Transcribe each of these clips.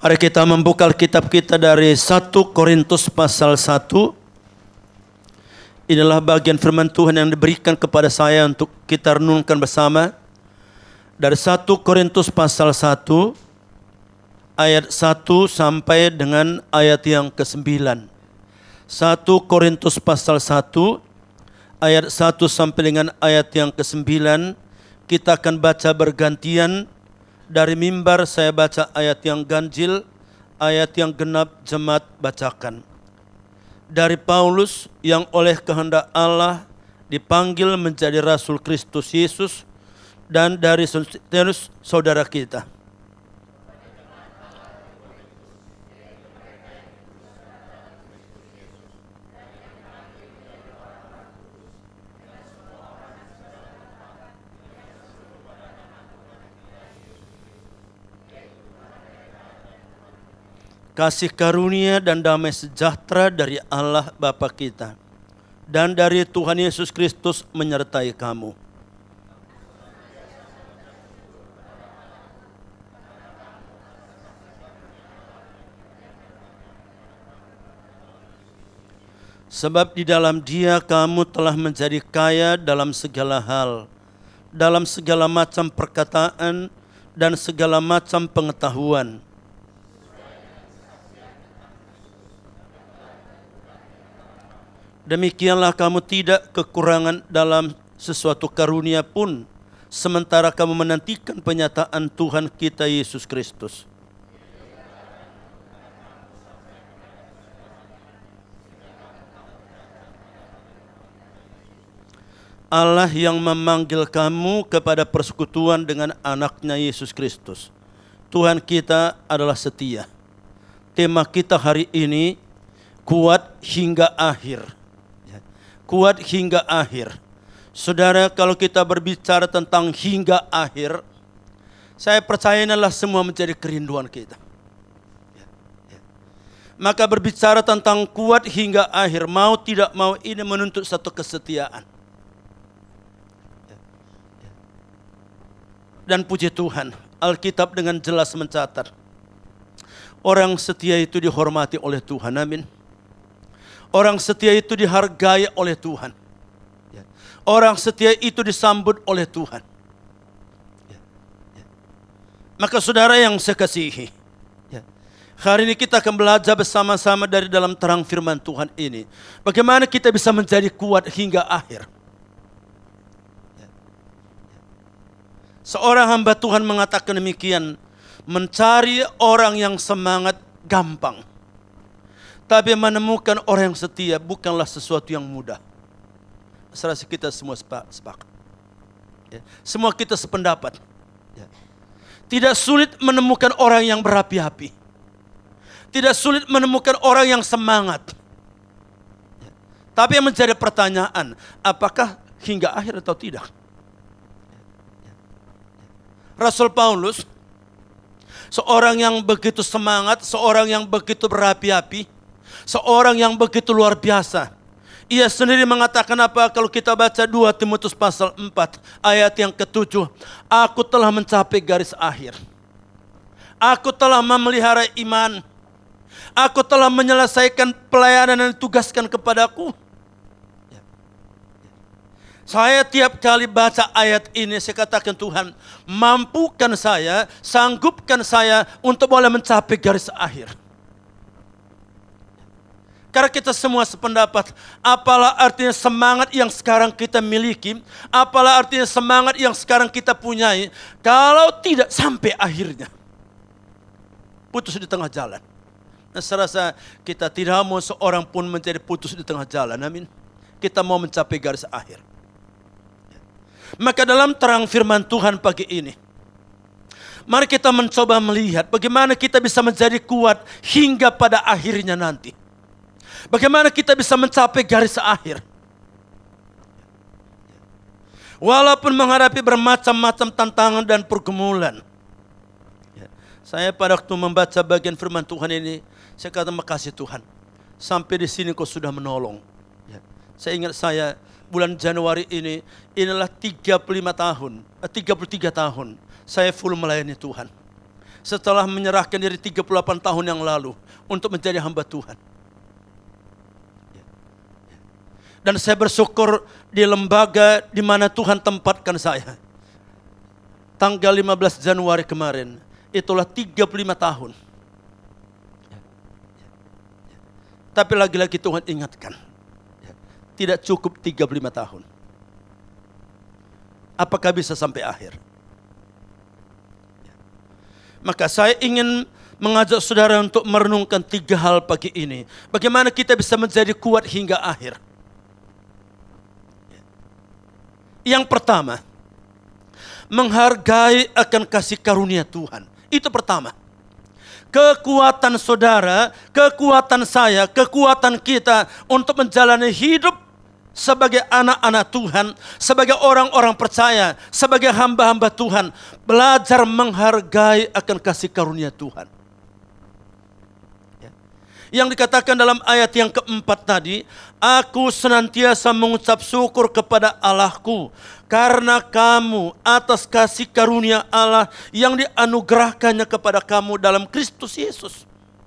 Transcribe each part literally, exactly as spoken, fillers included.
Mari kita membuka kitab kita dari satu Korintus pasal satu. Inilah bagian firman Tuhan yang diberikan kepada saya untuk kita renungkan bersama. Dari satu Korintus pasal satu ayat satu sampai dengan ayat yang kesembilan. satu Korintus pasal satu ayat satu sampai dengan ayat yang kesembilan. Kita akan baca bergantian. Dari mimbar saya baca ayat yang ganjil, ayat yang genap jemaat bacakan. Dari Paulus yang oleh kehendak Allah dipanggil menjadi Rasul Kristus Yesus, dan dari Sostenes saudara kita. Kasih karunia dan damai sejahtera dari Allah Bapa kita dan dari Tuhan Yesus Kristus menyertai kamu. Sebab di dalam Dia kamu telah menjadi kaya dalam segala hal, dalam segala macam perkataan dan segala macam pengetahuan. Demikianlah kamu tidak kekurangan dalam sesuatu karunia pun, sementara kamu menantikan penyataan Tuhan kita Yesus Kristus. Allah yang memanggil kamu kepada persekutuan dengan anaknya Yesus Kristus. Tuhan kita adalah setia. Tema kita hari ini, kuat hingga akhir. Kuat hingga akhir. Saudara, kalau kita berbicara tentang hingga akhir, saya percaya inilah semua menjadi kerinduan kita. Maka berbicara tentang kuat hingga akhir, mau tidak mau ini menuntut satu kesetiaan. Dan puji Tuhan, Alkitab dengan jelas mencatat, orang setia itu dihormati oleh Tuhan. Amin. Orang setia itu dihargai oleh Tuhan. Orang setia itu disambut oleh Tuhan. Maka saudara yang saya kasihi, hari ini kita akan belajar bersama-sama dari dalam terang firman Tuhan ini. Bagaimana kita bisa menjadi kuat hingga akhir. Seorang hamba Tuhan mengatakan demikian, mencari orang yang semangat gampang. Tapi menemukan orang yang setia bukanlah sesuatu yang mudah. Saya rasa kita semua sepakat. Ya. Semua kita sependapat. Ya. Tidak sulit menemukan orang yang berapi-api. Tidak sulit menemukan orang yang semangat. Ya. Tapi yang menjadi pertanyaan, apakah hingga akhir atau tidak? Ya. Rasul Paulus, seorang yang begitu semangat, seorang yang begitu berapi-api, seorang yang begitu luar biasa. Ia sendiri mengatakan apa kalau kita baca dua Timotius pasal empat ayat yang ketujuh. Aku telah mencapai garis akhir. Aku telah memelihara iman. Aku telah menyelesaikan pelayanan yang ditugaskan kepadaku. Saya tiap kali baca ayat ini saya katakan, Tuhan, mampukan saya, sanggupkan saya untuk boleh mencapai garis akhir. Karena kita semua sependapat, apalah artinya semangat yang sekarang kita miliki, apalah artinya semangat yang sekarang kita punyai, kalau tidak sampai akhirnya. Putus di tengah jalan. Nah, saya rasa kita tidak mau seorang pun menjadi putus di tengah jalan, amin. Kita mau mencapai garis akhir. Maka dalam terang firman Tuhan pagi ini, mari kita mencoba melihat bagaimana kita bisa menjadi kuat hingga pada akhirnya nanti. Bagaimana kita bisa mencapai garis akhir. Walaupun menghadapi bermacam-macam tantangan dan pergumulan. Saya pada waktu membaca bagian firman Tuhan ini, saya kata makasih Tuhan. Sampai di sini kau sudah menolong. Saya ingat saya bulan Januari ini, inilah tiga puluh lima tahun, tiga puluh tiga tahun saya full melayani Tuhan. setelah menyerahkan diri tiga puluh delapan tahun yang lalu untuk menjadi hamba Tuhan. Dan saya bersyukur di lembaga di mana Tuhan tempatkan saya. Tanggal lima belas Januari kemarin, itulah tiga puluh lima tahun. Tapi lagi-lagi Tuhan ingatkan, tidak cukup tiga puluh lima tahun. Apakah bisa sampai akhir? Maka saya ingin mengajak saudara untuk merenungkan tiga hal pagi ini. Bagaimana kita bisa menjadi kuat hingga akhir. Yang pertama, menghargai akan kasih karunia Tuhan. Itu pertama. Kekuatan saudara, kekuatan saya, kekuatan kita untuk menjalani hidup sebagai anak-anak Tuhan, sebagai orang-orang percaya, sebagai hamba-hamba Tuhan, belajar menghargai akan kasih karunia Tuhan. Yang dikatakan dalam ayat yang keempat tadi, aku senantiasa mengucap syukur kepada Allahku karena kamu atas kasih karunia Allah yang dianugerahkannya kepada kamu dalam Kristus Yesus.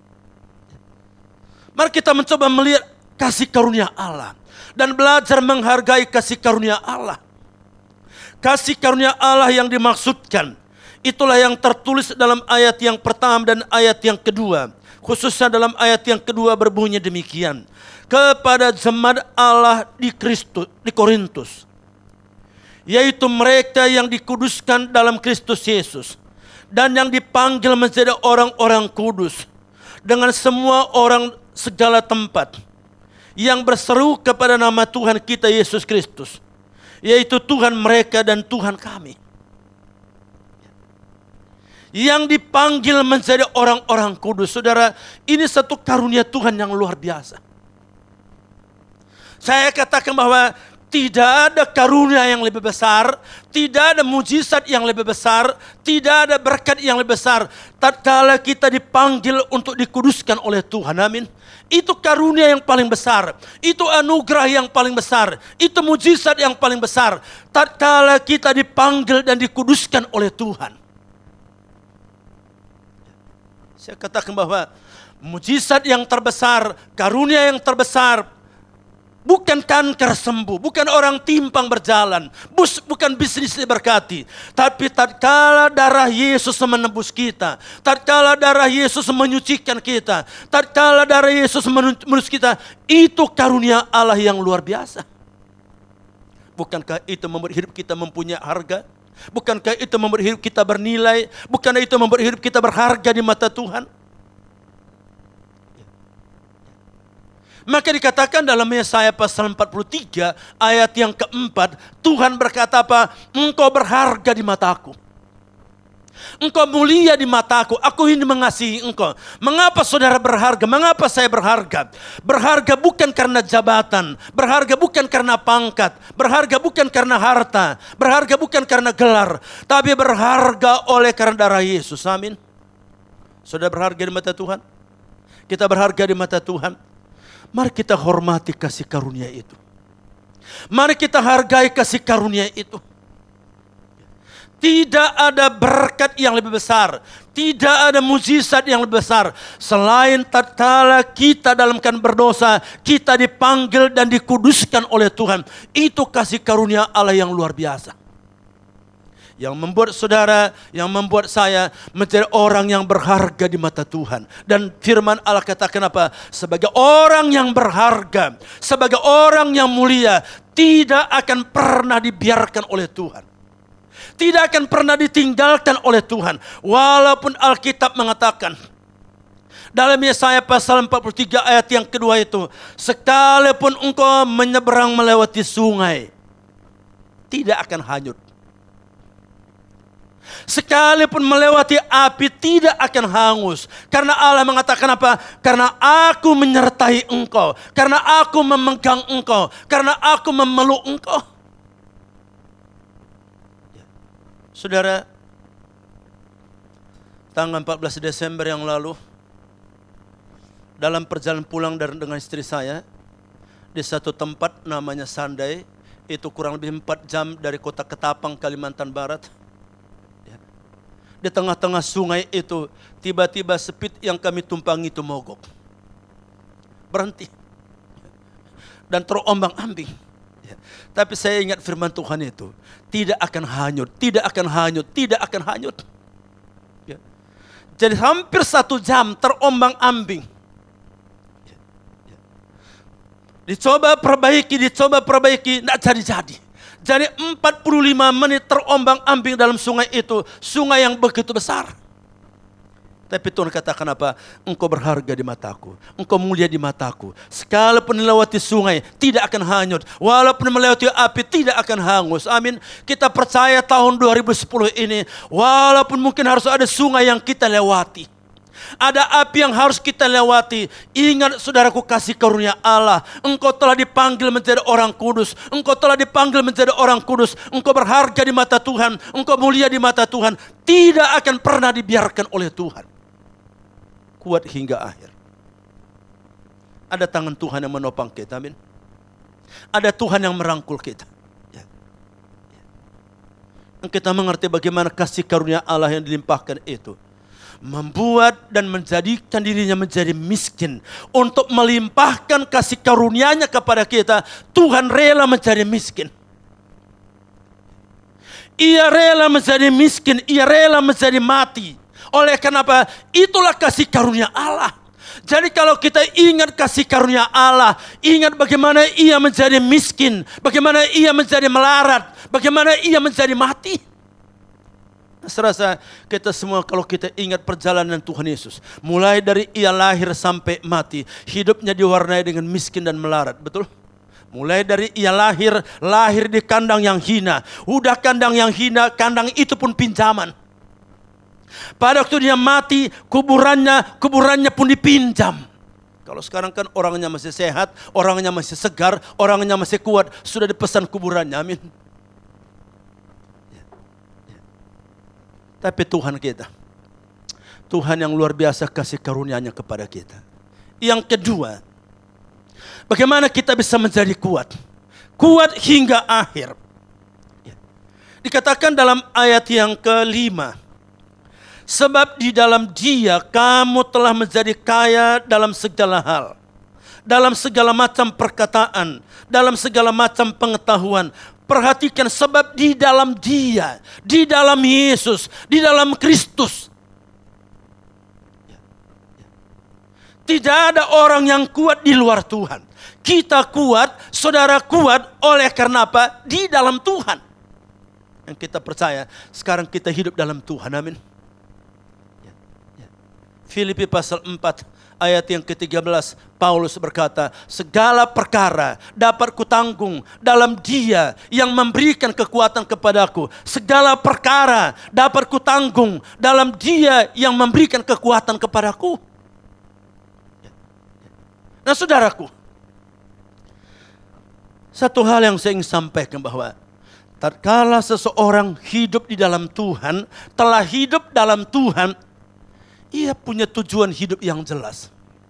Mari kita mencoba melihat kasih karunia Allah dan belajar menghargai kasih karunia Allah. Kasih karunia Allah yang dimaksudkan, itulah yang tertulis dalam ayat yang pertama dan ayat yang kedua. Khususnya dalam ayat yang kedua berbunyi demikian. Kepada jemaat Allah di Kristus, di Korintus. Yaitu mereka yang dikuduskan dalam Kristus Yesus. Dan yang dipanggil menjadi orang-orang kudus. Dengan semua orang segala tempat. Yang berseru kepada nama Tuhan kita Yesus Kristus. Yaitu Tuhan mereka dan Tuhan kami. Yang dipanggil menjadi orang-orang kudus. Saudara, ini satu karunia Tuhan yang luar biasa. Saya katakan bahwa tidak ada karunia yang lebih besar, tidak ada mujizat yang lebih besar, tidak ada berkat yang lebih besar tatkala kita dipanggil untuk dikuduskan oleh Tuhan. Amin. Itu karunia yang paling besar, itu anugerah yang paling besar, itu mujizat yang paling besar tatkala kita dipanggil dan dikuduskan oleh Tuhan. Saya katakan bahwa mujizat yang terbesar, karunia yang terbesar, bukan kanker sembuh, bukan orang timpang berjalan, bus, bukan bisnis diberkati. Tapi tatkala darah Yesus menebus kita, tatkala darah Yesus menyucikan kita, tatkala darah Yesus menebus kita, itu karunia Allah yang luar biasa. Bukankah itu membuat hidup kita mempunyai harga? Bukankah itu membuat hidup kita bernilai? Bukankah itu membuat hidup kita berharga di mata Tuhan? Maka dikatakan dalam Yesaya pasal empat puluh tiga ayat yang keempat, Tuhan berkata apa? Engkau berharga di mataku. Engkau mulia di mataku, aku ingin mengasihi engkau. Mengapa saudara berharga? Mengapa saya berharga? Berharga bukan karena jabatan, berharga bukan karena pangkat, berharga bukan karena harta, berharga bukan karena gelar, tapi berharga oleh karena darah Yesus. Amin. Saudara berharga di mata Tuhan? Kita berharga di mata Tuhan. Mari kita hormati kasih karunia itu. Mari kita hargai kasih karunia itu. Tidak ada berkat yang lebih besar, tidak ada mujizat yang lebih besar selain tatkala kita dalam keadaan berdosa, kita dipanggil dan dikuduskan oleh Tuhan. Itu kasih karunia Allah yang luar biasa. Yang membuat saudara, yang membuat saya menjadi orang yang berharga di mata Tuhan. Dan firman Allah katakan apa? Sebagai orang yang berharga, sebagai orang yang mulia, tidak akan pernah dibiarkan oleh Tuhan. Tidak akan pernah ditinggalkan oleh Tuhan. Walaupun Alkitab mengatakan dalam Yesaya pasal empat puluh tiga ayat yang kedua itu, sekalipun engkau menyeberang melewati sungai, tidak akan hanyut. Sekalipun melewati api, tidak akan hangus. Karena Allah mengatakan apa? Karena aku menyertai engkau, karena aku memegang engkau, karena aku memeluk engkau. Saudara, tanggal empat belas Desember yang lalu, dalam perjalanan pulang dengan istri saya, di satu tempat namanya Sandai, itu kurang lebih empat jam dari kota Ketapang, Kalimantan Barat. Di tengah-tengah sungai itu, tiba-tiba speed yang kami tumpangi itu mogok. Berhenti. Dan terombang-ambing. Ya. Tapi saya ingat firman Tuhan itu, tidak akan hanyut, tidak akan hanyut, tidak akan hanyut. Ya. Jadi hampir satu jam terombang-ambing. Ya. Ya. Dicoba perbaiki, dicoba perbaiki, tidak jadi-jadi. Jadi empat puluh lima menit terombang-ambing dalam sungai itu. Sungai yang begitu besar. Tapi Tuhan katakan apa? Engkau berharga di mataku. Engkau mulia di mataku. Sekalipun melewati sungai, tidak akan hanyut. Walaupun melewati api, tidak akan hangus. Amin. Kita percaya tahun dua ribu sepuluh ini, walaupun mungkin harus ada sungai yang kita lewati. Ada api yang harus kita lewati. Ingat saudaraku, kasih karunia Allah. Engkau telah dipanggil menjadi orang kudus. Engkau telah dipanggil menjadi orang kudus. Engkau berharga di mata Tuhan. Engkau mulia di mata Tuhan. Tidak akan pernah dibiarkan oleh Tuhan. Kuat hingga akhir. Ada tangan Tuhan yang menopang kita. Amin. Ada Tuhan yang merangkul kita. Ya. Ya. Kita mengerti bagaimana kasih karunia Allah yang dilimpahkan itu membuat dan menjadikan dirinya menjadi miskin. Untuk melimpahkan kasih karunia-Nya kepada kita, Tuhan rela menjadi miskin. Ia rela menjadi miskin, ia rela menjadi mati. Oleh kenapa? Itulah kasih karunia Allah. Jadi kalau kita ingat kasih karunia Allah, ingat bagaimana ia menjadi miskin, bagaimana ia menjadi melarat, bagaimana ia menjadi mati. Serasa kita semua kalau kita ingat perjalanan Tuhan Yesus, mulai dari ia lahir sampai mati, hidupnya diwarnai dengan miskin dan melarat, betul? Mulai dari ia lahir, lahir di kandang yang hina. Udah kandang yang hina, kandang itu pun pinjaman. Pada waktu dia mati, kuburannya, kuburannya pun dipinjam. Kalau sekarang kan orangnya masih sehat, orangnya masih segar, orangnya masih kuat, sudah dipesan kuburannya, amin. Tapi Tuhan kita, Tuhan yang luar biasa kasih karunia-Nya kepada kita. Yang kedua, bagaimana kita bisa menjadi kuat? Kuat hingga akhir. Dikatakan dalam ayat yang kelima, sebab di dalam Dia kamu telah menjadi kaya dalam segala hal, dalam segala macam perkataan, dalam segala macam pengetahuan. Perhatikan, sebab di dalam Dia, di dalam Yesus, di dalam Kristus. Tidak ada orang yang kuat di luar Tuhan. Kita kuat, saudara kuat oleh karena apa? Di dalam Tuhan. Yang kita percaya, sekarang kita hidup dalam Tuhan, amin. Filipi pasal empat. Ayat yang ketiga belas, Paulus berkata, segala perkara dapat kutanggung dalam Dia yang memberikan kekuatan kepadaku. Segala perkara dapat kutanggung dalam Dia yang memberikan kekuatan kepadaku. Nah saudaraku, satu hal yang saya ingin sampaikan bahwa tatkala seseorang hidup di dalam Tuhan, telah hidup dalam Tuhan, ia punya tujuan hidup yang jelas.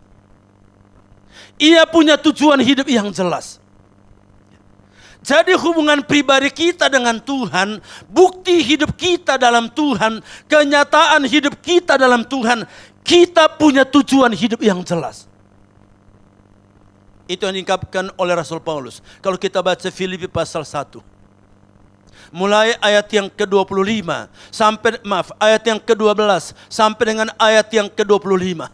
Ia punya tujuan hidup yang jelas. Jadi hubungan pribadi kita dengan Tuhan, bukti hidup kita dalam Tuhan, kenyataan hidup kita dalam Tuhan, kita punya tujuan hidup yang jelas. Itu yang diungkapkan oleh Rasul Paulus. Kalau kita baca Filipi pasal satu. Mulai ayat yang ke dua puluh lima sampai maaf ayat yang ke dua belas sampai dengan ayat yang ke dua puluh lima.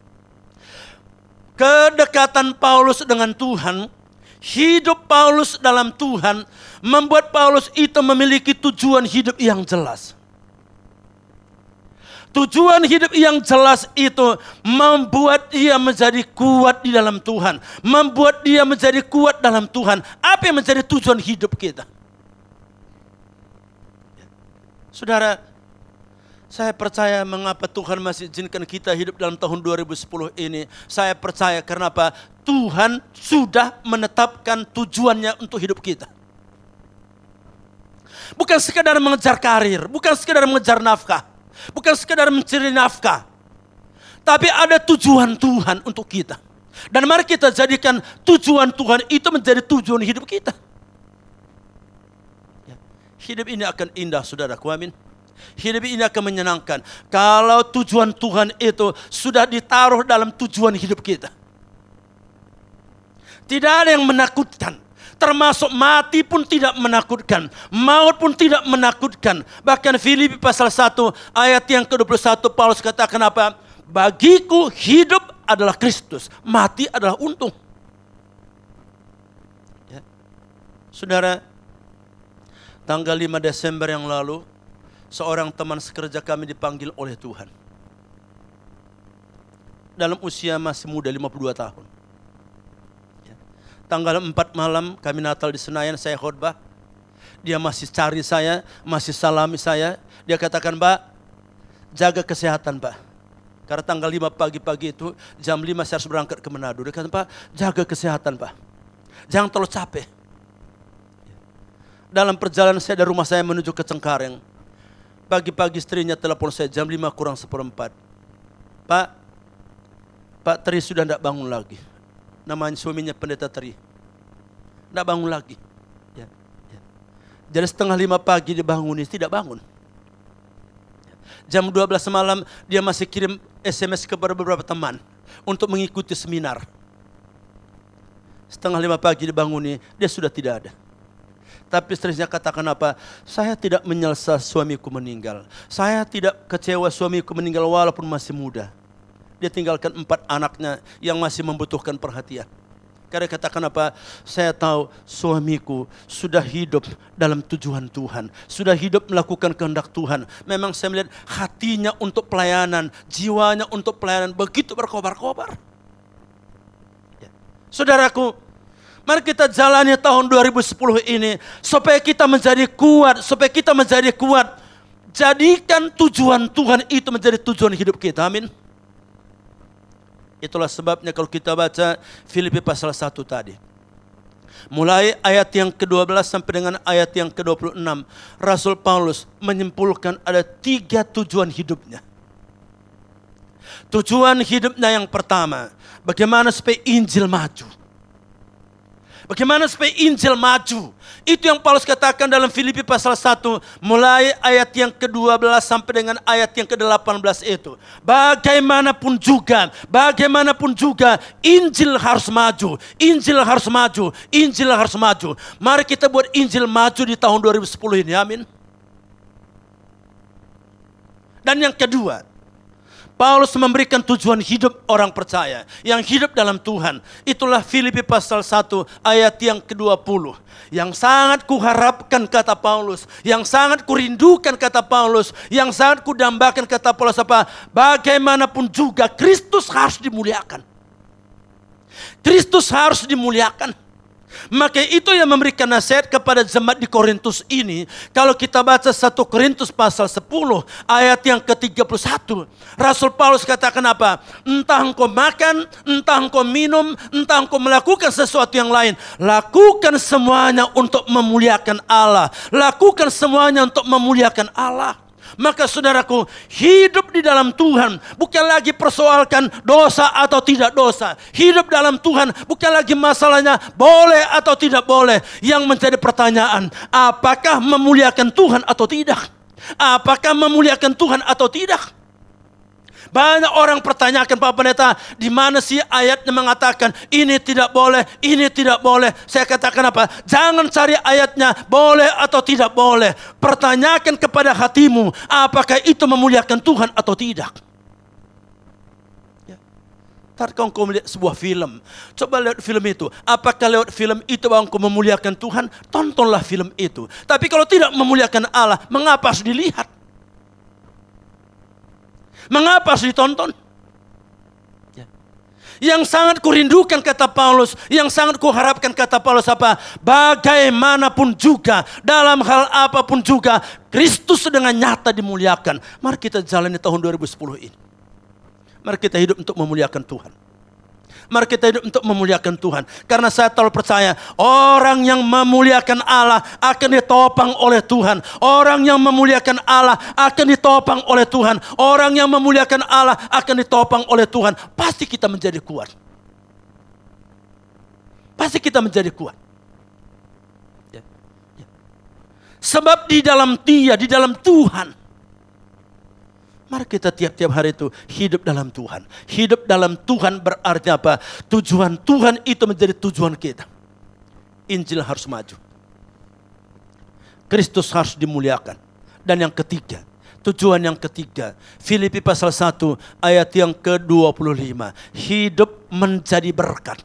Kedekatan Paulus dengan Tuhan, hidup Paulus dalam Tuhan membuat Paulus itu memiliki tujuan hidup yang jelas. Tujuan hidup yang jelas itu membuat dia menjadi kuat di dalam Tuhan, membuat dia menjadi kuat dalam Tuhan. Apa yang menjadi tujuan hidup kita? Saudara, saya percaya mengapa Tuhan masih izinkan kita hidup dalam tahun dua ribu sepuluh ini. Saya percaya karena apa? Tuhan sudah menetapkan tujuannya untuk hidup kita. Bukan sekadar mengejar karir, bukan sekadar mengejar nafkah, bukan sekadar mencari nafkah. Tapi ada tujuan Tuhan untuk kita. Dan mari kita jadikan tujuan Tuhan itu menjadi tujuan hidup kita. Hidup ini akan indah, saudaraku, amin. Hidup ini akan menyenangkan kalau tujuan Tuhan itu sudah ditaruh dalam tujuan hidup kita. Tidak ada yang menakutkan. Termasuk mati pun tidak menakutkan. Maut pun tidak menakutkan. Bahkan Filipi pasal satu ayat yang ke dua puluh satu Paulus katakan apa? Bagiku hidup adalah Kristus. Mati adalah untung. Ya. Saudara, tanggal lima Desember yang lalu, seorang teman sekerja kami dipanggil oleh Tuhan. Dalam usia masih muda, lima puluh dua tahun. Tanggal empat malam kami Natal di Senayan, saya khotbah. Dia masih cari saya, masih salami saya. Dia katakan, Pak, jaga kesehatan, Pak. Karena tanggal lima pagi-pagi itu, jam lima saya harus berangkat ke Manado. Dia katakan, Pak, jaga kesehatan, Pak. Jangan terlalu capek. Dalam perjalanan saya dari rumah saya menuju ke Cengkareng, pagi-pagi istrinya telepon saya jam lima kurang seperempat. Pak, Pak Tri sudah tidak bangun lagi. Namanya suaminya pendeta Tri. Tidak bangun lagi. Ya, ya. Jadi setengah lima pagi dibangun, tidak bangun. Jam dua belas malam dia masih kirim S M S kepada beberapa teman untuk mengikuti seminar. Setengah lima pagi dibanguni, dia sudah tidak ada. Tapi istrinya katakan apa? Saya tidak menyalahkan suamiku meninggal. Saya tidak kecewa suamiku meninggal walaupun masih muda. Dia tinggalkan empat anaknya yang masih membutuhkan perhatian. Karena katakan apa? Saya tahu suamiku sudah hidup dalam tujuan Tuhan. Sudah hidup melakukan kehendak Tuhan. Memang saya melihat hatinya untuk pelayanan. Jiwanya untuk pelayanan. Begitu berkobar-kobar. Ya. Saudaraku, mari kita jalani tahun dua ribu sepuluh ini. Supaya kita menjadi kuat. Supaya kita menjadi kuat. Jadikan tujuan Tuhan itu menjadi tujuan hidup kita. Amin. Itulah sebabnya kalau kita baca Filipi pasal satu tadi. Mulai ayat yang ke dua belas sampai dengan ayat yang ke dua puluh enam. Rasul Paulus menyimpulkan ada tiga tujuan hidupnya. Tujuan hidupnya yang pertama, bagaimana supaya Injil maju. Bagaimana supaya Injil maju. Itu yang Paulus katakan dalam Filipi pasal satu. Mulai ayat yang ke dua belas sampai dengan ayat yang ke delapan belas itu. Bagaimanapun juga. Bagaimanapun juga. Injil harus maju. Injil harus maju. Injil harus maju. Mari kita buat Injil maju di tahun dua ribu sepuluh ini. Amin. Dan yang kedua. Paulus memberikan tujuan hidup orang percaya yang hidup dalam Tuhan. Itulah Filipi pasal satu ayat yang ke dua puluh. Yang sangat kuharapkan kata Paulus, yang sangat kurindukan kata Paulus, yang sangat kudambakan kata Paulus apa? Bagaimanapun juga Kristus harus dimuliakan. Kristus harus dimuliakan. Maka itu yang memberikan nasihat kepada jemaat di Korintus ini. Kalau kita baca satu Korintus pasal sepuluh ayat yang ke tiga puluh satu. Rasul Paulus katakan apa? Entah engkau makan, entah engkau minum, entah engkau melakukan sesuatu yang lain. Lakukan semuanya untuk memuliakan Allah. Lakukan semuanya untuk memuliakan Allah. Maka saudaraku, hidup di dalam Tuhan bukan lagi persoalkan dosa atau tidak dosa. Hidup dalam Tuhan bukan lagi masalahnya boleh atau tidak boleh. Yang menjadi pertanyaan, apakah memuliakan Tuhan atau tidak? Apakah memuliakan Tuhan atau tidak? Banyak orang pertanyakan, Pak Pendeta, di mana sih ayatnya mengatakan ini tidak boleh, ini tidak boleh. Saya katakan apa? Jangan cari ayatnya boleh atau tidak boleh. Pertanyakan kepada hatimu, apakah itu memuliakan Tuhan atau tidak? Ya. Ntar kau melihat sebuah film, coba lihat film itu. Apakah lewat film itu engkau memuliakan Tuhan? Tontonlah film itu. Tapi kalau tidak memuliakan Allah, mengapa harus dilihat? Mengapa harus ditonton? Ya. Yang sangat kurindukan kata Paulus, yang sangat kuharapkan kata Paulus apa? Bagaimanapun juga, dalam hal apapun juga, Kristus dengan nyata dimuliakan. Mari kita jalani tahun dua ribu sepuluh ini. Mari kita hidup untuk memuliakan Tuhan. Mari kita hidup untuk memuliakan Tuhan. Karena saya terlalu percaya, orang yang memuliakan Allah akan ditopang oleh Tuhan. Orang yang memuliakan Allah akan ditopang oleh Tuhan. Orang yang memuliakan Allah akan ditopang oleh Tuhan. Pasti kita menjadi kuat. Pasti kita menjadi kuat. Ya. Ya. Sebab di dalam Dia, di dalam Tuhan, Mari kita tiap-tiap hari itu hidup dalam Tuhan. Hidup dalam Tuhan berarti apa? Tujuan Tuhan itu menjadi tujuan kita. Injil harus maju. Kristus harus dimuliakan. Dan yang ketiga, tujuan yang ketiga, Filipi pasal satu ayat yang ke dua puluh lima. Hidup menjadi berkat.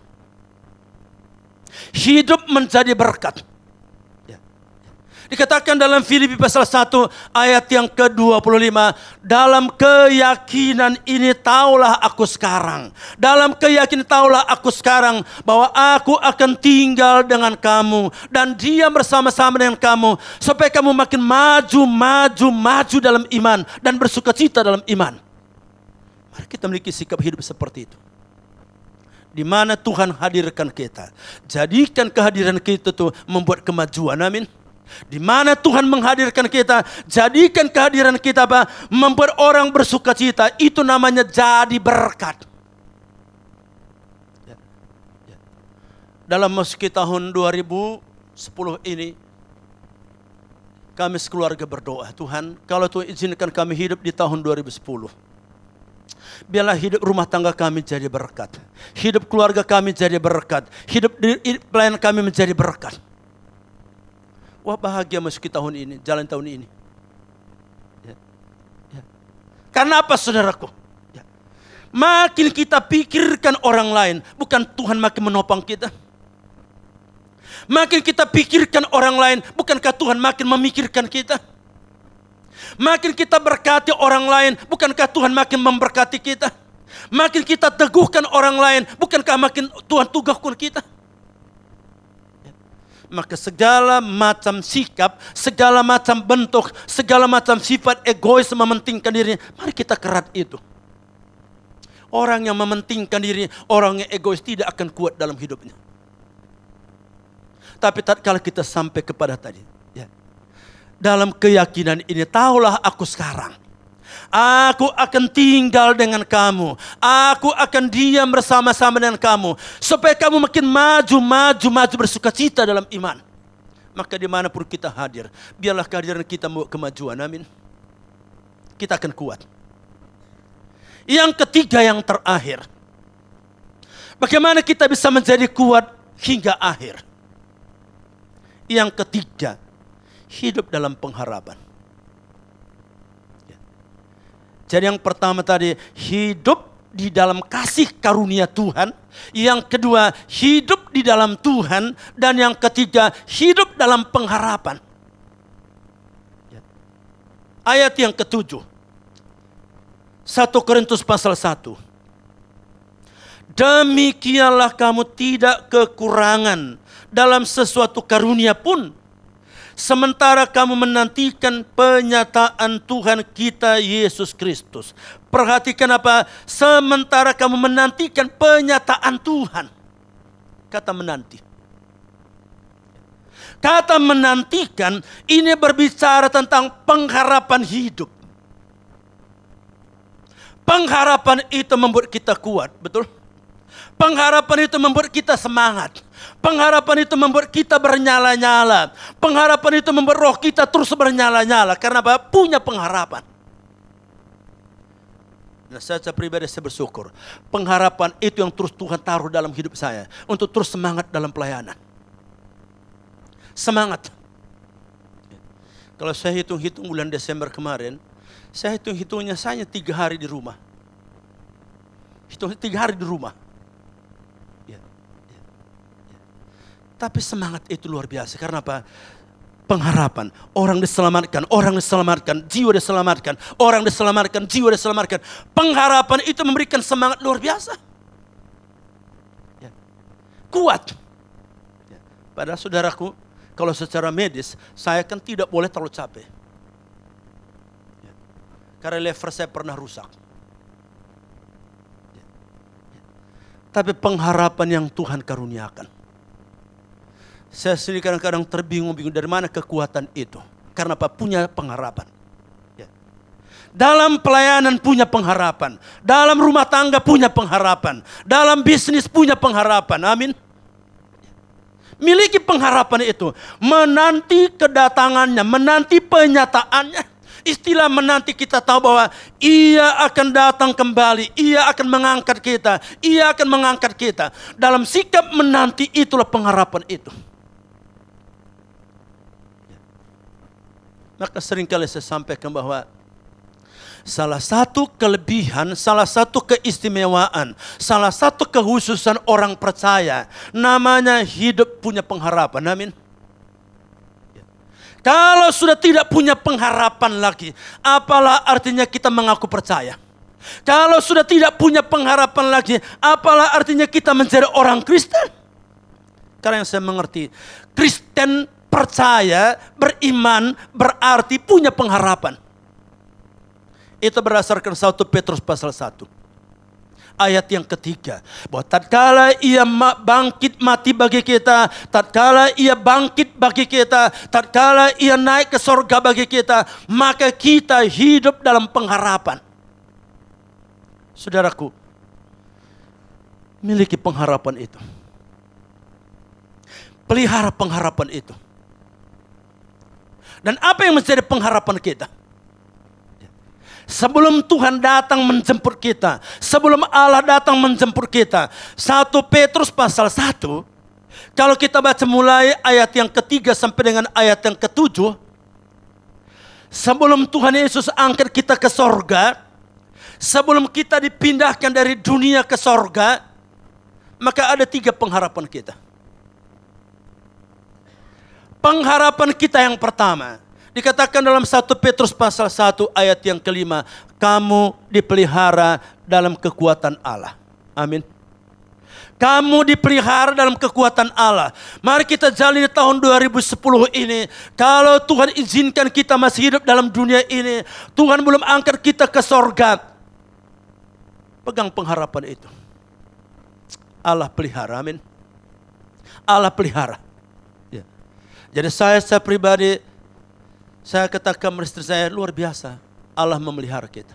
Hidup menjadi berkat. Dikatakan dalam Filipi pasal satu ayat yang ke dua puluh lima. Dalam keyakinan ini taulah aku sekarang. Dalam keyakinan taulah aku sekarang. Bahwa aku akan tinggal dengan kamu. Dan diam bersama-sama dengan kamu. Supaya kamu makin maju, maju, maju dalam iman. Dan bersukacita dalam iman. Mari kita memiliki sikap hidup seperti itu. Di mana Tuhan hadirkan kita. Jadikan kehadiran kita itu membuat kemajuan. Amin. Di mana Tuhan menghadirkan kita, jadikan kehadiran kita apa? Membuat orang bersukacita. Itu namanya jadi berkat. Ya. Ya. Dalam memasuki tahun dua ribu sepuluh ini, kami sekeluarga berdoa, Tuhan, kalau Tuhan izinkan kami hidup di tahun dua ribu sepuluh, biarlah hidup rumah tangga kami jadi berkat. Hidup keluarga kami jadi berkat. Hidup pelayan kami menjadi berkat. Wah, bahagia masuki tahun ini, jalan tahun ini. Ya. Ya. Karena apa, saudaraku? Ya. Makin kita pikirkan orang lain, bukan Tuhan makin menopang kita. Makin kita pikirkan orang lain, bukankah Tuhan makin memikirkan kita? Makin kita berkati orang lain, bukankah Tuhan makin memberkati kita? Makin kita teguhkan orang lain, bukankah makin Tuhan teguhkan kita? Maka segala macam sikap, segala macam bentuk, segala macam sifat egois mementingkan diri, mari kita kerat itu. Orang yang mementingkan diri, orang yang egois tidak akan kuat dalam hidupnya. Tapi tatkala kita sampai kepada tadi, ya, dalam keyakinan ini, taulah aku sekarang. Aku akan tinggal dengan kamu. Aku akan diam bersama-sama dengan kamu. Supaya kamu makin maju, maju, maju bersukacita dalam iman. Maka dimanapun kita hadir, biarlah kehadiran kita membawa kemajuan. Amin. Kita akan kuat. Yang ketiga, yang terakhir. Bagaimana kita bisa menjadi kuat hingga akhir? Yang ketiga, hidup dalam pengharapan. Jadi yang pertama tadi, hidup di dalam kasih karunia Tuhan. Yang kedua, hidup di dalam Tuhan. Dan yang ketiga, hidup dalam pengharapan. Ayat yang ketujuh. satu Korintus pasal satu. Demikianlah kamu tidak kekurangan dalam sesuatu karunia pun, sementara kamu menantikan penyataan Tuhan kita Yesus Kristus. Perhatikan apa? Sementara kamu menantikan penyataan Tuhan. Kata menanti. Kata menantikan ini berbicara tentang pengharapan hidup. Pengharapan itu membuat kita kuat, betul? Pengharapan itu membuat kita semangat. Pengharapan itu membuat kita bernyala-nyala. Pengharapan itu membuat roh kita terus bernyala-nyala. Karena apa? Punya pengharapan. Nah, saya pribadi saya bersyukur. Pengharapan itu yang terus Tuhan taruh dalam hidup saya. Untuk terus semangat dalam pelayanan. Semangat. Kalau saya hitung-hitung bulan Desember kemarin, saya hitung-hitungnya saya tiga hari di rumah. Hitung tiga hari di rumah. Tapi semangat itu luar biasa. Karena apa? Pengharapan. Orang diselamatkan, orang diselamatkan, jiwa diselamatkan, orang diselamatkan, jiwa diselamatkan. Pengharapan itu memberikan semangat luar biasa. Ya. Kuat. Ya. Padahal saudaraku, kalau secara medis, saya kan tidak boleh terlalu capek. Ya. Karena lever saya pernah rusak. Ya. Ya. Tapi pengharapan yang Tuhan karuniakan. Saya sendiri kadang-kadang terbingung-bingung dari mana kekuatan itu. Karena apa? Punya pengharapan. Ya. Dalam pelayanan punya pengharapan. Dalam rumah tangga punya pengharapan. Dalam bisnis punya pengharapan. Amin. Miliki pengharapan itu. Menanti kedatangannya. Menanti penyataannya. Istilah menanti kita tahu bahwa ia akan datang kembali, ia akan mengangkat kita, ia akan mengangkat kita. Dalam sikap menanti itulah pengharapan itu. Maka seringkali saya sampaikan bahwa salah satu kelebihan, salah satu keistimewaan, salah satu kekhususan orang percaya, namanya hidup punya pengharapan. Amin. Kalau sudah tidak punya pengharapan lagi, apalah artinya kita mengaku percaya? Kalau sudah tidak punya pengharapan lagi, apalah artinya kita menjadi orang Kristen? Karena yang saya mengerti, Kristen percaya, beriman, berarti punya pengharapan. Itu berdasarkan satu Petrus pasal satu. Ayat yang ketiga, bahwa tatkala ia bangkit mati bagi kita, tatkala ia bangkit bagi kita, tatkala ia naik ke sorga bagi kita, maka kita hidup dalam pengharapan. Saudaraku, miliki pengharapan itu. Pelihara pengharapan itu. Dan apa yang menjadi pengharapan kita? Sebelum Tuhan datang menjemput kita, sebelum Allah datang menjemput kita, satu Petrus pasal satu, kalau kita baca mulai ayat yang ketiga sampai dengan ayat yang ketujuh, sebelum Tuhan Yesus angkat kita ke sorga, sebelum kita dipindahkan dari dunia ke sorga, maka ada tiga pengharapan kita. Pengharapan kita yang pertama, dikatakan dalam satu Petrus pasal satu ayat yang kelima, kamu dipelihara dalam kekuatan Allah. Amin. Kamu dipelihara dalam kekuatan Allah. Mari kita jalani tahun dua ribu sepuluh ini. Kalau Tuhan izinkan kita masih hidup dalam dunia ini, Tuhan belum angkat kita ke sorga, pegang pengharapan itu. Allah pelihara, amin. Allah pelihara. Ya. Jadi saya, saya pribadi, saya katakan kepada istri saya, luar biasa, Allah memelihara kita.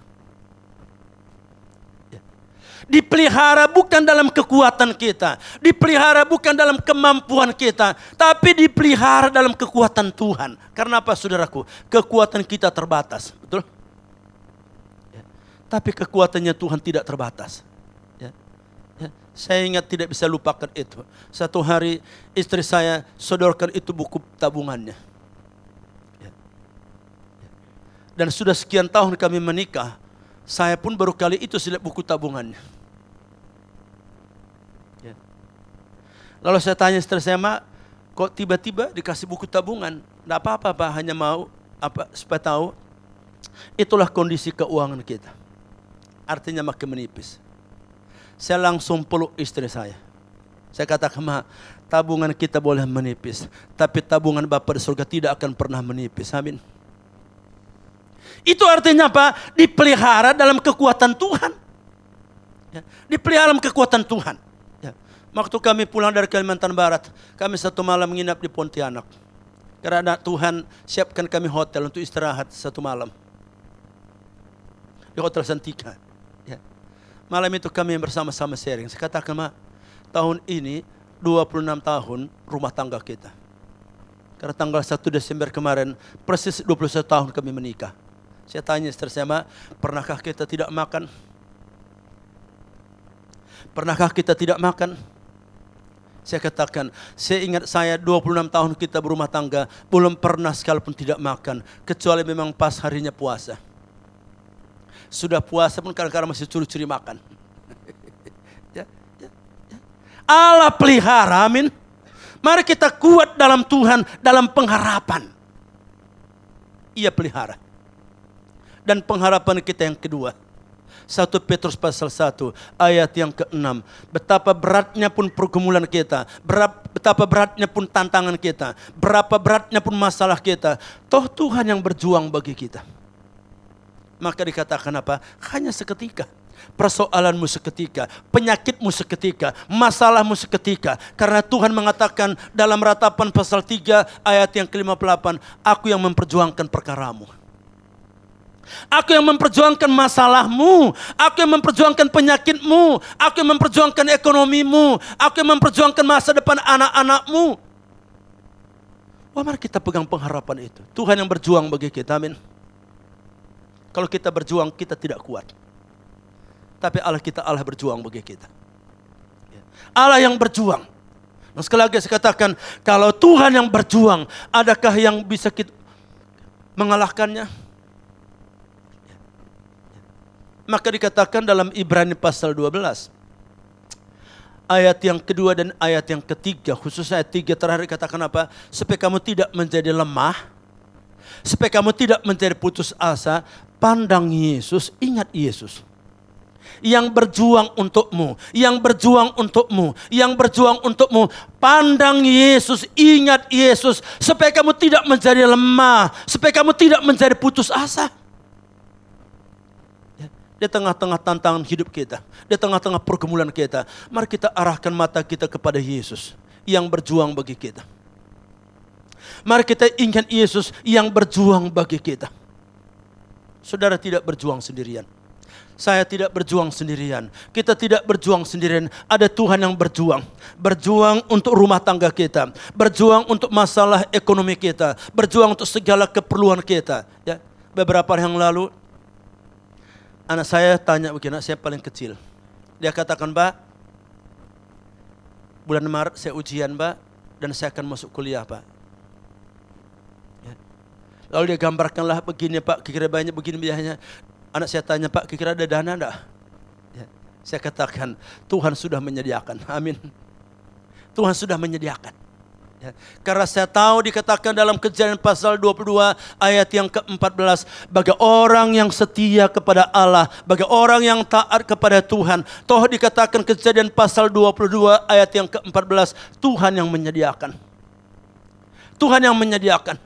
Ya. Dipelihara bukan dalam kekuatan kita, dipelihara bukan dalam kemampuan kita, tapi dipelihara dalam kekuatan Tuhan. Karena apa, saudaraku? Kekuatan kita terbatas, betul? Ya. Tapi kekuatannya Tuhan tidak terbatas. Ya. Ya. Saya ingat, tidak bisa lupakan itu. Satu hari istri saya sodorkan itu buku tabungannya. Dan sudah sekian tahun kami menikah, saya pun baru kali itu lihat buku tabungannya. Ya. Lalu saya tanya istri saya, Mak, kok tiba-tiba dikasih buku tabungan? Tidak apa-apa, Pak, hanya mau apa supaya tahu itulah kondisi keuangan kita. Artinya makin menipis. Saya langsung peluk istri saya. Saya katakan, Mak, tabungan kita boleh menipis, tapi tabungan Bapa di surga tidak akan pernah menipis. Amin. Itu artinya apa? Dipelihara dalam kekuatan Tuhan. Ya, dipelihara dalam kekuatan Tuhan. Ya. Waktu kami pulang dari Kalimantan Barat, kami satu malam menginap di Pontianak. Karena Tuhan siapkan kami hotel untuk istirahat satu malam. Di Hotel Santika. Ya. Malam itu kami bersama-sama sharing. Saya katakan, Mak, tahun ini dua puluh enam tahun rumah tangga kita. Karena tanggal satu Desember kemarin, persis dua puluh satu tahun kami menikah. Saya tanya istri saya, Mak, pernahkah kita tidak makan? Pernahkah kita tidak makan? Saya katakan, saya ingat saya dua puluh enam tahun kita berumah tangga, belum pernah sekalipun tidak makan, kecuali memang pas harinya puasa. Sudah puasa pun kadang-kadang masih curi-curi makan. Ya, ya, ya. Allah pelihara, amin. Mari kita kuat dalam Tuhan, dalam pengharapan. Ia pelihara. Dan pengharapan kita yang kedua, satu Petrus pasal satu ayat yang keenam. Betapa beratnya pun pergumulan kita, betapa beratnya pun tantangan kita, berapa beratnya pun masalah kita, toh Tuhan yang berjuang bagi kita. Maka dikatakan apa? Hanya seketika. Persoalanmu seketika, penyakitmu seketika, masalahmu seketika. Karena Tuhan mengatakan dalam Ratapan pasal tiga ayat yang ke lima puluh delapan, aku yang memperjuangkan perkaramu. Aku yang memperjuangkan masalahmu, aku yang memperjuangkan penyakitmu, aku yang memperjuangkan ekonomimu, aku yang memperjuangkan masa depan anak-anakmu. Wah, mari kita pegang pengharapan itu. Tuhan yang berjuang bagi kita, amin. Kalau kita berjuang, kita tidak kuat. Tapi Allah kita, Allah berjuang bagi kita. Allah yang berjuang. Nah, sekali lagi saya katakan, kalau Tuhan yang berjuang, adakah yang bisa kita mengalahkannya? Maka dikatakan dalam Ibrani pasal dua belas. Ayat yang kedua dan ayat yang ketiga, khususnya ayat tiga terakhir dikatakan apa? Supaya kamu tidak menjadi lemah, supaya kamu tidak menjadi putus asa, pandang Yesus, ingat Yesus. Yang berjuang untukmu, yang berjuang untukmu, yang berjuang untukmu. Pandang Yesus, ingat Yesus, supaya kamu tidak menjadi lemah, supaya kamu tidak menjadi putus asa. Di tengah-tengah tantangan hidup kita, di tengah-tengah pergumulan kita, mari kita arahkan mata kita kepada Yesus yang berjuang bagi kita. Mari kita ingat Yesus yang berjuang bagi kita. Saudara tidak berjuang sendirian. Saya tidak berjuang sendirian. Kita tidak berjuang sendirian. Ada Tuhan yang berjuang. Berjuang untuk rumah tangga kita. Berjuang untuk masalah ekonomi kita. Berjuang untuk segala keperluan kita. Ya, beberapa hari yang lalu, anak saya tanya begini, anak saya paling kecil. Dia katakan, Pak, bulan Maret saya ujian, Pak, dan saya akan masuk kuliah, Pak. Ya. Lalu dia gambarkanlah begini, Pak, kira-kira banyak begini biayanya. Anak saya tanya, Pak, kira-kira ada dana enggak? Ya. Saya katakan, Tuhan sudah menyediakan. Amin. Tuhan sudah menyediakan. Ya. Karena saya tahu dikatakan dalam Kejadian pasal dua puluh dua ayat yang keempat belas, bagi orang yang setia kepada Allah, bagi orang yang taat kepada Tuhan. Toh dikatakan Kejadian pasal dua puluh dua ayat yang keempat belas, Tuhan yang menyediakan. Tuhan yang menyediakan.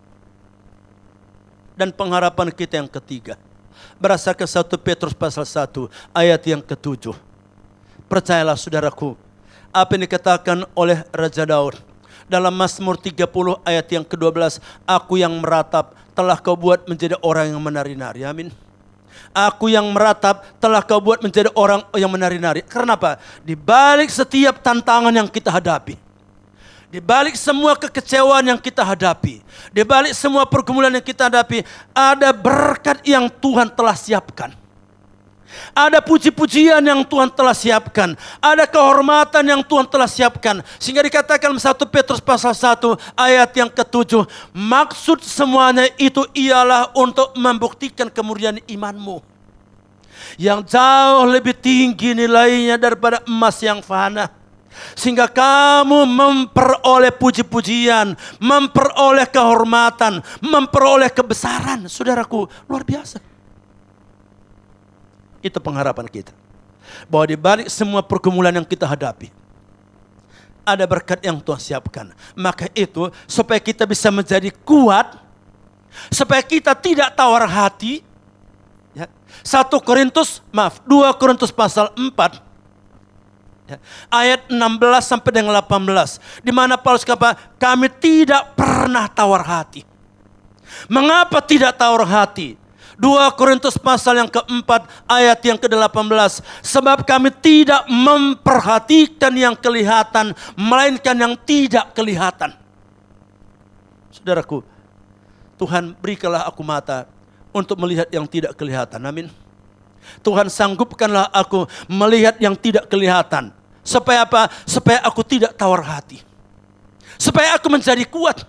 Dan pengharapan kita yang ketiga, berdasarkan satu Petrus pasal satu ayat yang ketujuh. Percayalah saudaraku, apa yang dikatakan oleh Raja Daud dalam Mazmur tiga puluh ayat yang kedua belas, aku yang meratap telah kau buat menjadi orang yang menari-nari. Amin. Aku yang meratap telah kau buat menjadi orang yang menari-nari. Karena apa? Di balik setiap tantangan yang kita hadapi, di balik semua kekecewaan yang kita hadapi, di balik semua pergumulan yang kita hadapi, ada berkat yang Tuhan telah siapkan. Ada puji-pujian yang Tuhan telah siapkan. Ada kehormatan yang Tuhan telah siapkan. Sehingga dikatakan satu Petrus pasal satu ayat yang ketujuh, maksud semuanya itu ialah untuk membuktikan kemuliaan imanmu, yang jauh lebih tinggi nilainya daripada emas yang fana. Sehingga kamu memperoleh puji-pujian, memperoleh kehormatan, memperoleh kebesaran. Saudaraku, luar biasa. Itu pengharapan kita. Bahwa di balik semua pergumulan yang kita hadapi, ada berkat yang Tuhan siapkan. Maka itu supaya kita bisa menjadi kuat, supaya kita tidak tawar hati. Ya. satu Korintus, maaf, dua Korintus pasal empat. Ya. Ayat enam belas sampai dengan delapan belas. Di mana Paulus kata, kami tidak pernah tawar hati. Mengapa tidak tawar hati? dua Korintus pasal yang keempat ayat yang ke delapan belas. Sebab kami tidak memperhatikan yang kelihatan, melainkan yang tidak kelihatan. Saudaraku, Tuhan berikanlah aku mata untuk melihat yang tidak kelihatan. Amin. Tuhan sanggupkanlah aku melihat yang tidak kelihatan. Supaya apa? Supaya aku tidak tawar hati. Supaya aku menjadi kuat.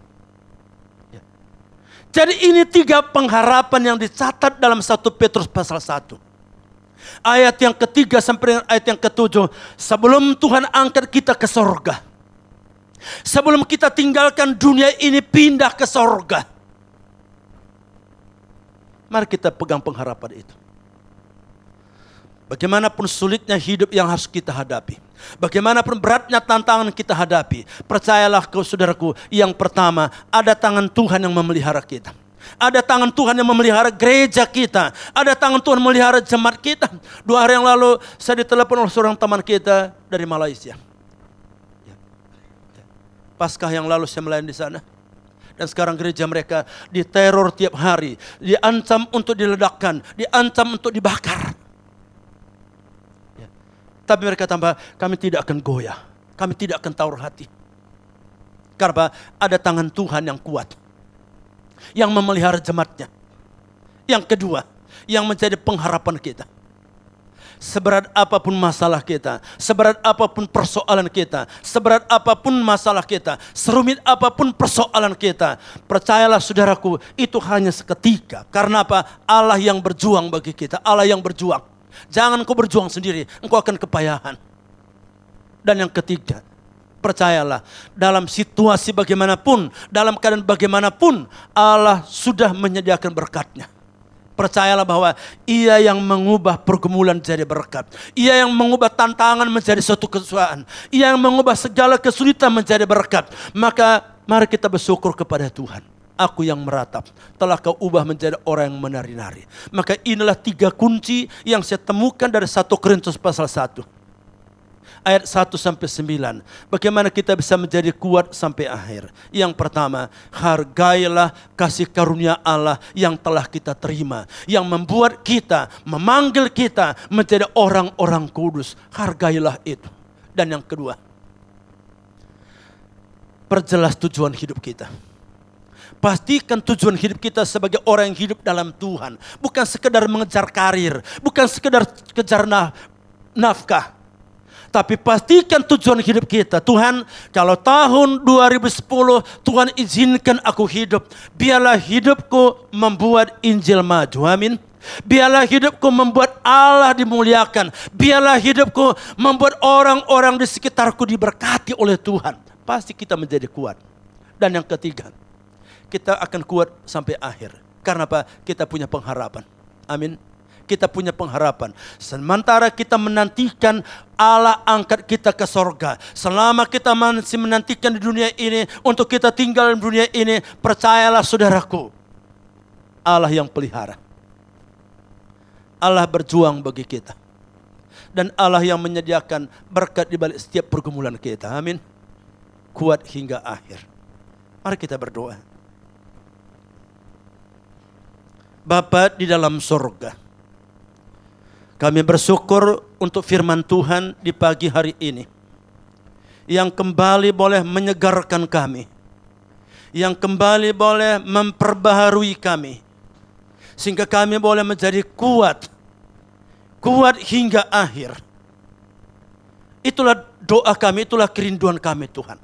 Jadi ini tiga pengharapan yang dicatat dalam satu Petrus pasal satu. Ayat yang ketiga sampai dengan ayat yang ketujuh. Sebelum Tuhan angkat kita ke sorga, sebelum kita tinggalkan dunia ini pindah ke sorga, mari kita pegang pengharapan itu. Bagaimanapun sulitnya hidup yang harus kita hadapi, bagaimanapun beratnya tantangan kita hadapi, percayalah kau saudaraku, yang pertama, ada tangan Tuhan yang memelihara kita. Ada tangan Tuhan yang memelihara gereja kita. Ada tangan Tuhan memelihara jemaat kita. Dua hari yang lalu saya ditelepon oleh seorang teman kita dari Malaysia. Paskah yang lalu saya melayani di sana. Dan sekarang gereja mereka diteror tiap hari, diancam untuk diledakkan, diancam untuk dibakar. Tapi mereka tambah, kami tidak akan goyah. Kami tidak akan tawar hati. Karena ada tangan Tuhan yang kuat, yang memelihara jemaatnya, Yang kedua, yang menjadi pengharapan kita. Seberat apapun masalah kita, seberat apapun persoalan kita, seberat apapun masalah kita, serumit apapun persoalan kita, percayalah saudaraku, itu hanya seketika. Karena apa? Allah yang berjuang bagi kita, Allah yang berjuang. Jangan kau berjuang sendiri, engkau akan kepayahan. Dan yang ketiga, percayalah, dalam situasi bagaimanapun, dalam keadaan bagaimanapun, Allah sudah menyediakan berkat-Nya. Percayalah bahwa Ia yang mengubah pergumulan menjadi berkat. Ia yang mengubah tantangan menjadi suatu kesukaan. Ia yang mengubah segala kesulitan menjadi berkat. Maka mari kita bersyukur kepada Tuhan. Aku yang meratap, telah Kau ubah menjadi orang yang menari-nari. Maka inilah tiga kunci yang saya temukan dari satu Korintus pasal satu. Ayat satu sampai sembilan. Bagaimana kita bisa menjadi kuat sampai akhir. Yang pertama, hargailah kasih karunia Allah yang telah kita terima. Yang membuat kita, memanggil kita menjadi orang-orang kudus. Hargailah itu. Dan yang kedua, perjelas tujuan hidup kita. Pastikan tujuan hidup kita sebagai orang yang hidup dalam Tuhan. Bukan sekedar mengejar karir. Bukan sekedar kejar naf- nafkah. Tapi pastikan tujuan hidup kita. Tuhan, kalau tahun dua ribu sepuluh Tuhan izinkan aku hidup, biarlah hidupku membuat Injil maju. Amin. Biarlah hidupku membuat Allah dimuliakan. Biarlah hidupku membuat orang-orang di sekitarku diberkati oleh Tuhan. Pasti kita menjadi kuat. Dan yang ketiga, kita akan kuat sampai akhir. Karena apa? Kita punya pengharapan. Amin. Kita punya pengharapan. Sementara kita menantikan Allah angkat kita ke sorga. Selama kita masih menantikan di dunia ini, untuk kita tinggal di dunia ini, percayalah saudaraku, Allah yang pelihara. Allah berjuang bagi kita. Dan Allah yang menyediakan berkat di balik setiap pergumulan kita. Amin. Kuat hingga akhir. Mari kita berdoa. Bapa di dalam sorga, kami bersyukur untuk firman Tuhan di pagi hari ini. Yang kembali boleh menyegarkan kami. Yang kembali boleh memperbaharui kami. Sehingga kami boleh menjadi kuat. Kuat hingga akhir. Itulah doa kami, itulah kerinduan kami Tuhan.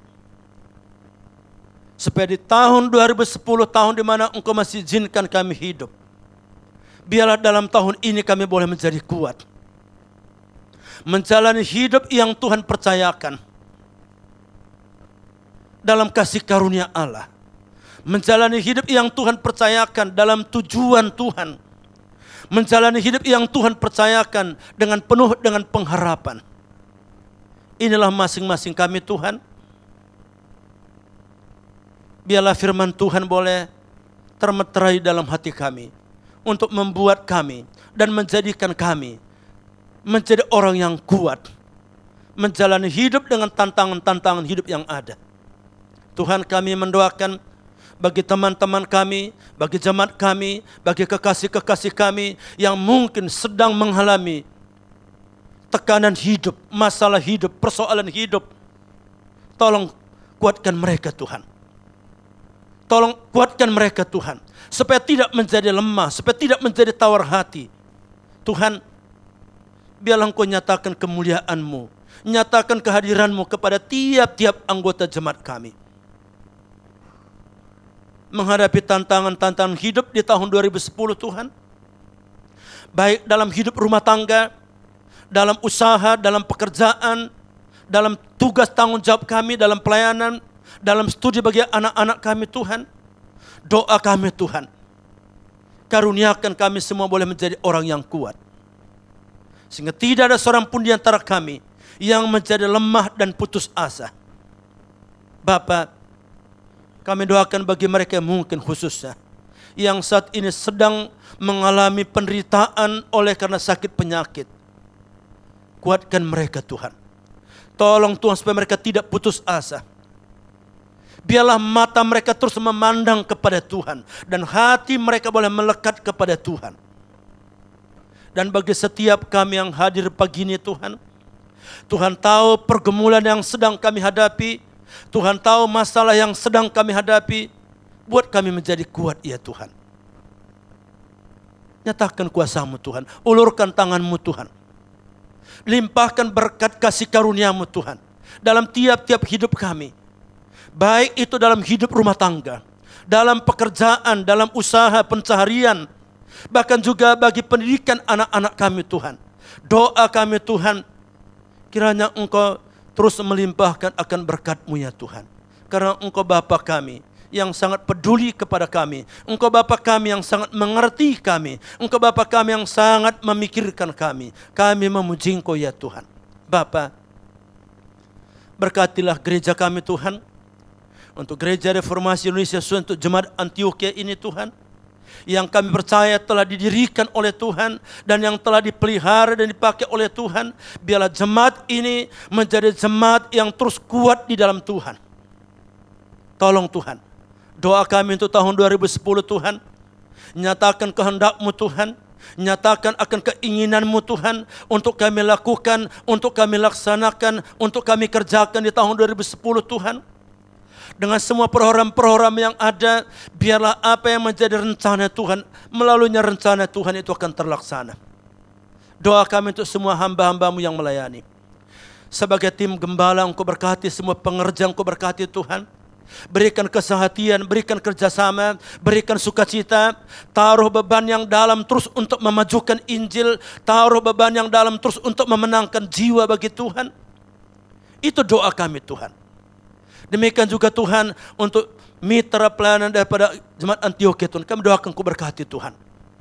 Supaya di tahun dua ribu sepuluh, tahun di mana Engkau masih izinkan kami hidup, biarlah dalam tahun ini kami boleh menjadi kuat. Menjalani hidup yang Tuhan percayakan. Dalam kasih karunia Allah. Menjalani hidup yang Tuhan percayakan dalam tujuan Tuhan. Menjalani hidup yang Tuhan percayakan dengan penuh dengan pengharapan. Inilah masing-masing kami Tuhan. Biarlah firman Tuhan boleh termeterai dalam hati kami. Untuk membuat kami dan menjadikan kami menjadi orang yang kuat. Menjalani hidup dengan tantangan-tantangan hidup yang ada. Tuhan, kami mendoakan bagi teman-teman kami, bagi jemaat kami, bagi kekasih-kekasih kami yang mungkin sedang mengalami tekanan hidup, masalah hidup, persoalan hidup. Tolong kuatkan mereka Tuhan. Tolong kuatkan mereka Tuhan. Supaya tidak menjadi lemah, supaya tidak menjadi tawar hati. Tuhan, biarlah Engkau nyatakan kemuliaan-Mu. Nyatakan kehadiran-Mu kepada tiap-tiap anggota jemaat kami. Menghadapi tantangan-tantangan hidup di tahun dua ribu sepuluh Tuhan. Baik dalam hidup rumah tangga, dalam usaha, dalam pekerjaan, dalam tugas tanggung jawab kami, dalam pelayanan, dalam studi bagi anak-anak kami Tuhan. Doa kami Tuhan, karuniakan kami semua boleh menjadi orang yang kuat. Sehingga tidak ada seorang pun di antara kami yang menjadi lemah dan putus asa. Bapa, kami doakan bagi mereka yang mungkin khususnya yang saat ini sedang mengalami penderitaan oleh karena sakit penyakit. Kuatkan mereka Tuhan. Tolong Tuhan supaya mereka tidak putus asa. Biarlah mata mereka terus memandang kepada Tuhan. Dan hati mereka boleh melekat kepada Tuhan. Dan bagi setiap kami yang hadir pagi ini Tuhan. Tuhan tahu pergumulan yang sedang kami hadapi. Tuhan tahu masalah yang sedang kami hadapi. Buat kami menjadi kuat ya Tuhan. Nyatakan kuasa-Mu Tuhan. Ulurkan tangan-Mu Tuhan. Limpahkan berkat kasih karunia-Mu Tuhan. Dalam tiap-tiap hidup kami. Baik itu dalam hidup rumah tangga. Dalam pekerjaan, dalam usaha pencaharian. Bahkan juga bagi pendidikan anak-anak kami Tuhan. Doa kami Tuhan. Kiranya Engkau terus melimpahkan akan berkat-Mu ya Tuhan. Karena Engkau Bapa kami yang sangat peduli kepada kami. Engkau Bapa kami yang sangat mengerti kami. Engkau Bapa kami yang sangat memikirkan kami. Kami memuji Engkau ya Tuhan. Bapa, berkatilah gereja kami Tuhan. Untuk Gereja Reformasi Indonesia, untuk Jemaat Antioquia ini Tuhan. Yang kami percaya telah didirikan oleh Tuhan. Dan yang telah dipelihara dan dipakai oleh Tuhan. Biarlah jemaat ini menjadi jemaat yang terus kuat di dalam Tuhan. Tolong Tuhan. Doa kami untuk tahun dua ribu sepuluh Tuhan. Nyatakan kehendak-Mu Tuhan. Nyatakan akan keinginan-Mu Tuhan. Untuk kami lakukan, untuk kami laksanakan, untuk kami kerjakan di tahun dua ribu sepuluh Tuhan. Dengan semua program-program yang ada, biarlah apa yang menjadi rencana Tuhan, melaluinya rencana Tuhan itu akan terlaksana. Doa kami untuk semua hamba-hamba-Mu yang melayani. Sebagai tim gembala, Engkau berkati semua pengerja, Engkau berkati Tuhan. Berikan kesehatian, berikan kerjasama, berikan sukacita. Taruh beban yang dalam terus untuk memajukan Injil. Taruh beban yang dalam terus untuk memenangkan jiwa bagi Tuhan. Itu doa kami Tuhan. Demikian juga Tuhan untuk mitra pelayanan daripada Jemaat Antioquia Tuhan. Kami doakan Kau berkati Tuhan.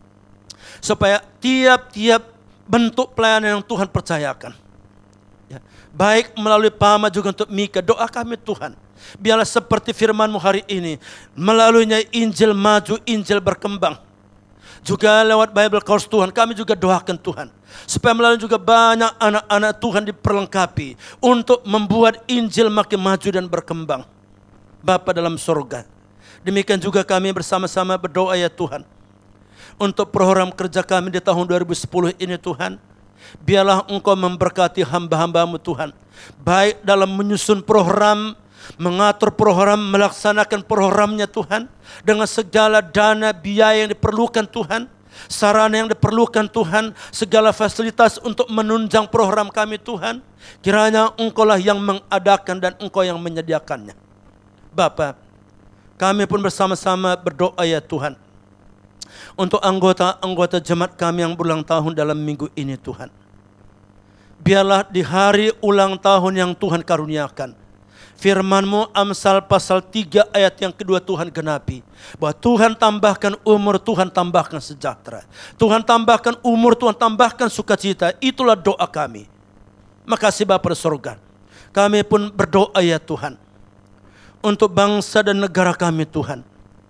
Supaya tiap-tiap bentuk pelayanan yang Tuhan percayakan. Ya, baik melalui P A M A juga untuk Mika. Doa kami Tuhan. Biarlah seperti firman-Mu hari ini. Melaluinya Injil maju, Injil berkembang. Juga lewat Bible Course Tuhan, kami juga doakan Tuhan. Supaya melalui juga banyak anak-anak Tuhan diperlengkapi. Untuk membuat Injil makin maju dan berkembang. Bapa dalam surga. Demikian juga kami bersama-sama berdoa ya Tuhan. Untuk program kerja kami di tahun dua ribu sepuluh ini Tuhan. Biarlah Engkau memberkati hamba-hamba-Mu Tuhan. Baik dalam menyusun program, mengatur program, melaksanakan programnya Tuhan. Dengan segala dana biaya yang diperlukan Tuhan. Sarana yang diperlukan Tuhan. Segala fasilitas untuk menunjang program kami Tuhan. Kiranya Engkau lah yang mengadakan dan Engkau yang menyediakannya. Bapa, kami pun bersama-sama berdoa ya Tuhan. Untuk anggota-anggota jemaat kami yang berulang tahun dalam minggu ini Tuhan. Biarlah di hari ulang tahun yang Tuhan karuniakan. Firman-Mu Amsal pasal tiga ayat yang kedua Tuhan genapi. Bahwa Tuhan tambahkan umur, Tuhan tambahkan sejahtera. Tuhan tambahkan umur, Tuhan tambahkan sukacita. Itulah doa kami. Makasih Bapa di surga. Kami pun berdoa ya Tuhan. Untuk bangsa dan negara kami Tuhan.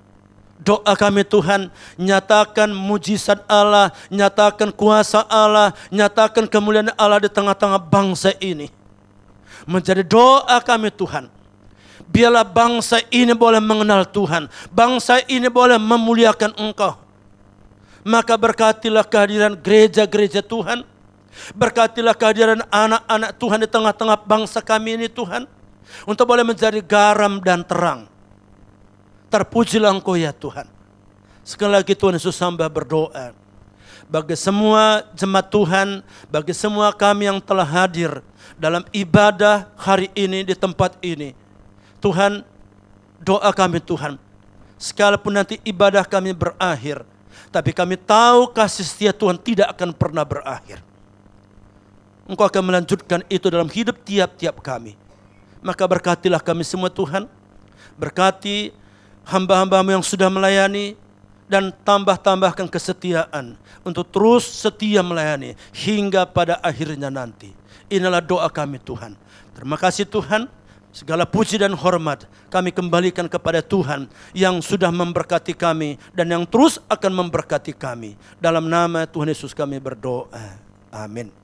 Doa kami Tuhan, nyatakan mujizat Allah, nyatakan kuasa Allah, nyatakan kemuliaan Allah di tengah-tengah bangsa ini. Menjadi doa kami Tuhan. Biarlah bangsa ini boleh mengenal Tuhan. Bangsa ini boleh memuliakan Engkau. Maka berkatilah kehadiran gereja-gereja Tuhan. Berkatilah kehadiran anak-anak Tuhan di tengah-tengah bangsa kami ini Tuhan. Untuk boleh menjadi garam dan terang. Terpujilah Engkau ya Tuhan. Sekali lagi Tuhan Yesus hamba berdoa. Bagi semua jemaat Tuhan, bagi semua kami yang telah hadir dalam ibadah hari ini di tempat ini. Tuhan, doa kami Tuhan. Sekalipun nanti ibadah kami berakhir. Tapi kami tahu kasih setia Tuhan tidak akan pernah berakhir. Engkau akan melanjutkan itu dalam hidup tiap-tiap kami. Maka berkatilah kami semua Tuhan. Berkati hamba-hamba-Mu yang sudah melayani. Dan tambah-tambahkan kesetiaan untuk terus setia melayani hingga pada akhirnya nanti. Inilah doa kami Tuhan. Terima kasih Tuhan. Segala puji dan hormat kami kembalikan kepada Tuhan yang sudah memberkati kami dan yang terus akan memberkati kami. Dalam nama Tuhan Yesus kami berdoa. Amin.